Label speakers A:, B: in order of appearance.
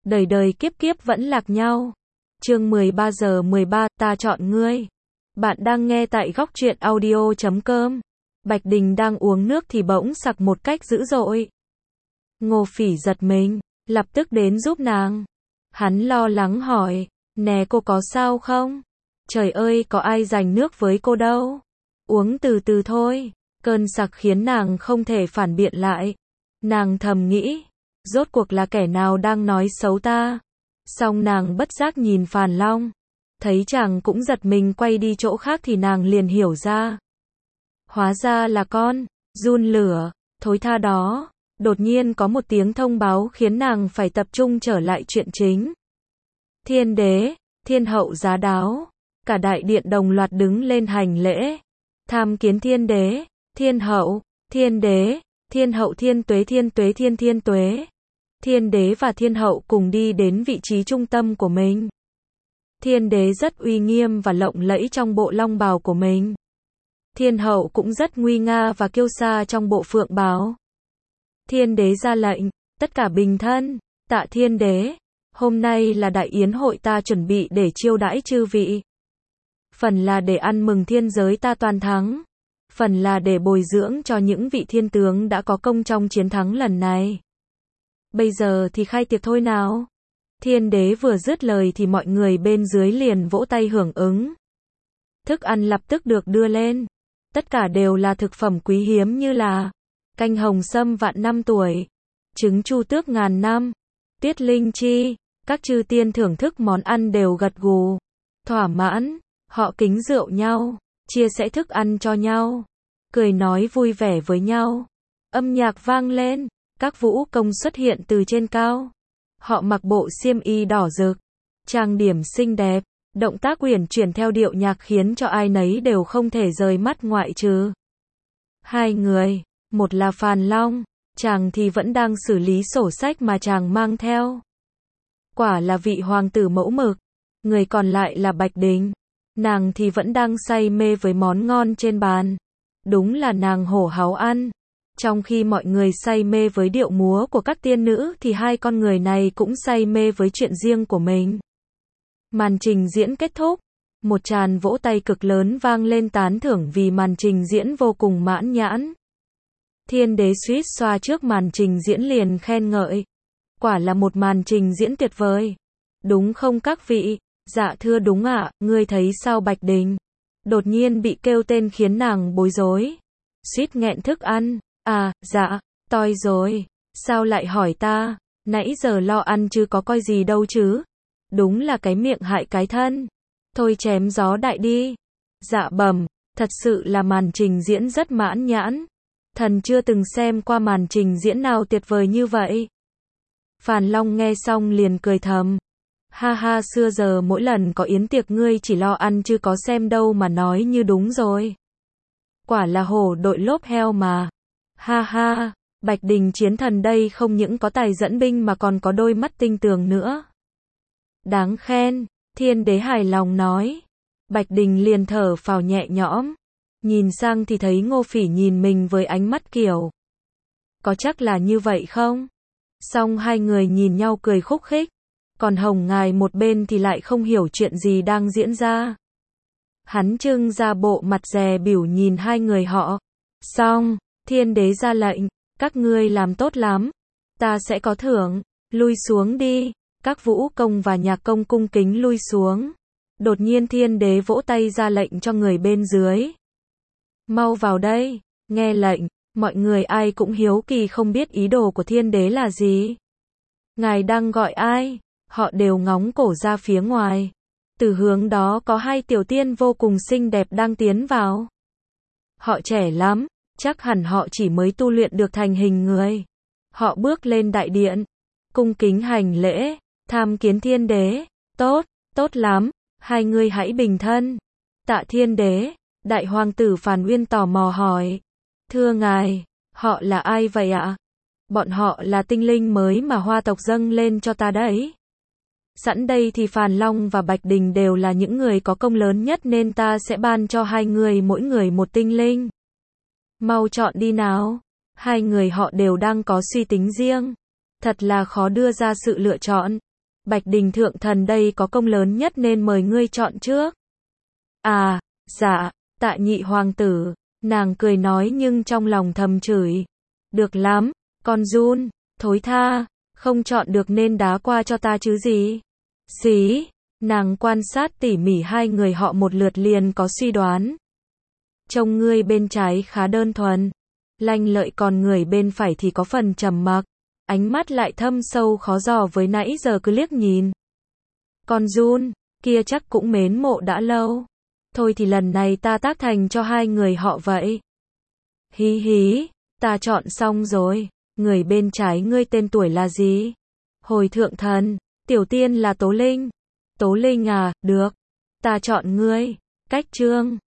A: đời đời kiếp kiếp vẫn lạc nhau. Chương 13 giờ 13, ta chọn ngươi. Bạn đang nghe tại góc truyện audio.com. Bạch Đình đang uống nước thì bỗng sặc một cách dữ dội. Ngô Phỉ giật mình, lập tức đến giúp nàng. Hắn lo lắng hỏi, nè cô có sao không? Trời ơi, có ai giành nước với cô đâu. Uống từ từ thôi. Cơn sặc khiến nàng không thể phản biện lại. Nàng thầm nghĩ, rốt cuộc là kẻ nào đang nói xấu ta. Xong nàng bất giác nhìn Phàn Long. Thấy chàng cũng giật mình quay đi chỗ khác thì nàng liền hiểu ra. Hóa ra là con, giun lửa, thối tha đó. Đột nhiên có một tiếng thông báo khiến nàng phải tập trung trở lại chuyện chính. Thiên đế, thiên hậu giá đáo. Cả đại điện đồng loạt đứng lên hành lễ. Tham kiến thiên đế, thiên hậu, thiên đế, thiên hậu thiên tuế thiên tuế thiên thiên tuế. Thiên đế và thiên hậu cùng đi đến vị trí trung tâm của mình. Thiên đế rất uy nghiêm và lộng lẫy trong bộ long bào của mình. Thiên hậu cũng rất nguy nga và kiêu sa trong bộ phượng bào. Thiên đế ra lệnh, tất cả bình thân, tạ thiên đế. Hôm nay là đại yến hội ta chuẩn bị để chiêu đãi chư vị. Phần là để ăn mừng thiên giới ta toàn thắng. Phần là để bồi dưỡng cho những vị thiên tướng đã có công trong chiến thắng lần này. Bây giờ thì khai tiệc thôi nào. Thiên đế vừa dứt lời thì mọi người bên dưới liền vỗ tay hưởng ứng. Thức ăn lập tức được đưa lên. Tất cả đều là thực phẩm quý hiếm như là canh hồng sâm vạn năm tuổi, trứng chu tước ngàn năm, tuyết linh chi. Các chư tiên thưởng thức món ăn đều gật gù, thỏa mãn. Họ kính rượu nhau, chia sẻ thức ăn cho nhau, cười nói vui vẻ với nhau. Âm nhạc vang lên, các vũ công xuất hiện từ trên cao. Họ mặc bộ xiêm y đỏ rực, trang điểm xinh đẹp, động tác uyển chuyển theo điệu nhạc khiến cho ai nấy đều không thể rời mắt ngoại trừ hai người. Một là Phàn Long, chàng thì vẫn đang xử lý sổ sách mà chàng mang theo. Quả là vị hoàng tử mẫu mực. Người còn lại là Bạch Đình. Nàng thì vẫn đang say mê với món ngon trên bàn. Đúng là nàng hổ háo ăn. Trong khi mọi người say mê với điệu múa của các tiên nữ thì hai con người này cũng say mê với chuyện riêng của mình. Màn trình diễn kết thúc. Một tràng vỗ tay cực lớn vang lên tán thưởng vì màn trình diễn vô cùng mãn nhãn. Thiên đế suýt xoa trước màn trình diễn liền khen ngợi. Quả là một màn trình diễn tuyệt vời. Đúng không các vị? Dạ thưa đúng ạ, ngươi thấy sao Bạch Đình? Đột nhiên bị kêu tên khiến nàng bối rối. Suýt nghẹn thức ăn. À, dạ, toi rồi. Sao lại hỏi ta? Nãy giờ lo ăn chứ có coi gì đâu chứ. Đúng là cái miệng hại cái thân. Thôi chém gió đại đi. Dạ bẩm, thật sự là màn trình diễn rất mãn nhãn. Thần chưa từng xem qua màn trình diễn nào tuyệt vời như vậy. Phàn Long nghe xong liền cười thầm. Ha ha, xưa giờ mỗi lần có yến tiệc ngươi chỉ lo ăn chứ có xem đâu mà nói như đúng rồi. Quả là hổ đội lốp heo mà. Ha ha, Bạch Đình chiến thần đây không những có tài dẫn binh mà còn có đôi mắt tinh tường nữa. Đáng khen, thiên đế hài lòng nói. Bạch Đình liền thở phào nhẹ nhõm. Nhìn sang thì thấy Ngô Phỉ nhìn mình với ánh mắt kiểu. Có chắc là như vậy không? Xong hai người nhìn nhau cười khúc khích. Còn Hồng Ngài một bên thì lại không hiểu chuyện gì đang diễn ra. Hắn trưng ra bộ mặt dè bỉu nhìn hai người họ. Xong, thiên đế ra lệnh, các ngươi làm tốt lắm. Ta sẽ có thưởng, lui xuống đi. Các vũ công và nhạc công cung kính lui xuống. Đột nhiên thiên đế vỗ tay ra lệnh cho người bên dưới. Mau vào đây, nghe lệnh, mọi người ai cũng hiếu kỳ không biết ý đồ của thiên đế là gì. Ngài đang gọi ai? Họ đều ngóng cổ ra phía ngoài. Từ hướng đó có hai tiểu tiên vô cùng xinh đẹp đang tiến vào. Họ trẻ lắm, chắc hẳn họ chỉ mới tu luyện được thành hình người. Họ bước lên đại điện, cung kính hành lễ, tham kiến thiên đế. Tốt, tốt lắm, hai người hãy bình thân. Tạ thiên đế, đại hoàng tử Phàn Uyên tò mò hỏi. Thưa ngài, họ là ai vậy ạ? Bọn họ là tinh linh mới mà hoa tộc dâng lên cho ta đấy. Sẵn đây thì Phàn Long và Bạch Đình đều là những người có công lớn nhất nên ta sẽ ban cho hai người mỗi người một tinh linh. Mau chọn đi nào. Hai người họ đều đang có suy tính riêng. Thật là khó đưa ra sự lựa chọn. Bạch Đình thượng thần đây có công lớn nhất nên mời ngươi chọn trước. À, dạ, Tạ nhị hoàng tử, nàng cười nói nhưng trong lòng thầm chửi. Được lắm, con giun, thối tha, không chọn được nên đá qua cho ta chứ gì. Xí, nàng quan sát tỉ mỉ hai người họ một lượt liền có suy đoán. Trông ngươi bên trái khá đơn thuần, lanh lợi, còn người bên phải thì có phần trầm mặc, ánh mắt lại thâm sâu khó dò, với nãy giờ cứ liếc nhìn. Con giun, kia chắc cũng mến mộ đã lâu. Thôi thì lần này ta tác thành cho hai người họ vậy. Hí hí, ta chọn xong rồi, người bên trái ngươi tên tuổi là gì? Hồi thượng thần, tiểu tiên là Tố Linh. Tố Linh à, được, ta chọn ngươi. Cách chương